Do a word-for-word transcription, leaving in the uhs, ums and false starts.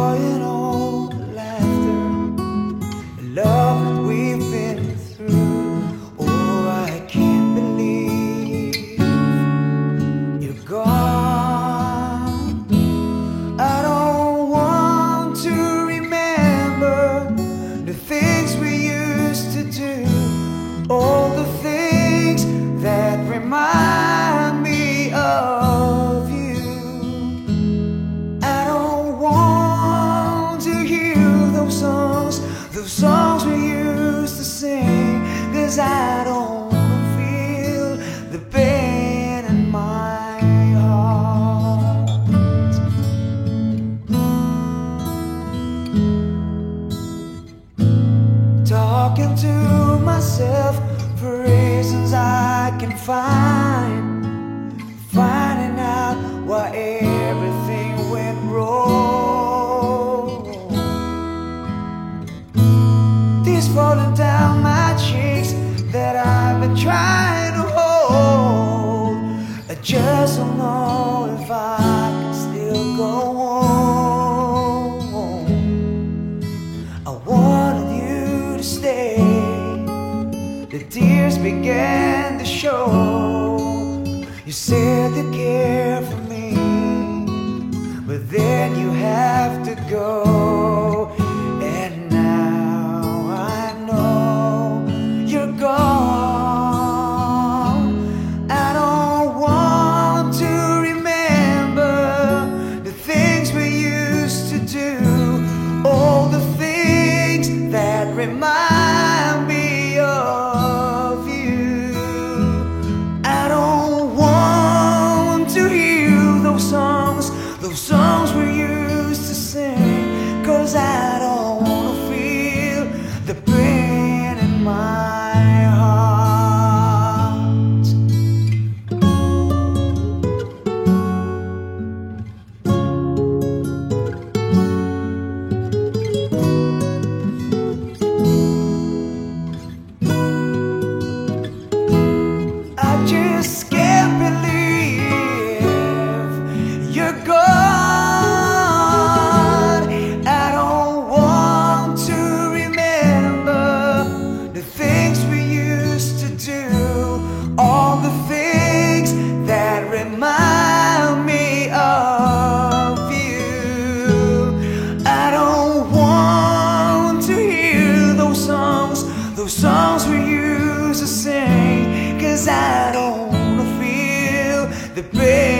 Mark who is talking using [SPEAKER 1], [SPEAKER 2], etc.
[SPEAKER 1] joy and all the laughter, the love that we've been through. Oh, I can't believe you're gone. I don't want to remember the things we used to do, all the things that remind me of you. I don't want to hear those songs, those songs we used to sing, 'cause I don't wanna feel the pain in my heart. Talking to myself for reasons I can find, finding out why everything went wrong. Tears falling down my cheeks that I've been trying to hold. I just don't know if I can still go on. I wanted you to stay. The tears began to show. You said you care for me, but then you have to go. And now I know you're gone. I don't want to remember the things we used to do, all the things that remind me of you. I don't want to hear those songs, those songs we used to sing, 'cause I don't wanna feel the pain in my heart. I just can't believe you're gone. I don't want to remember the things we used to do, all the things that remind me of you. I don't want to hear those songs, those songs we used to sing, 'cause I don't wanna feel the pain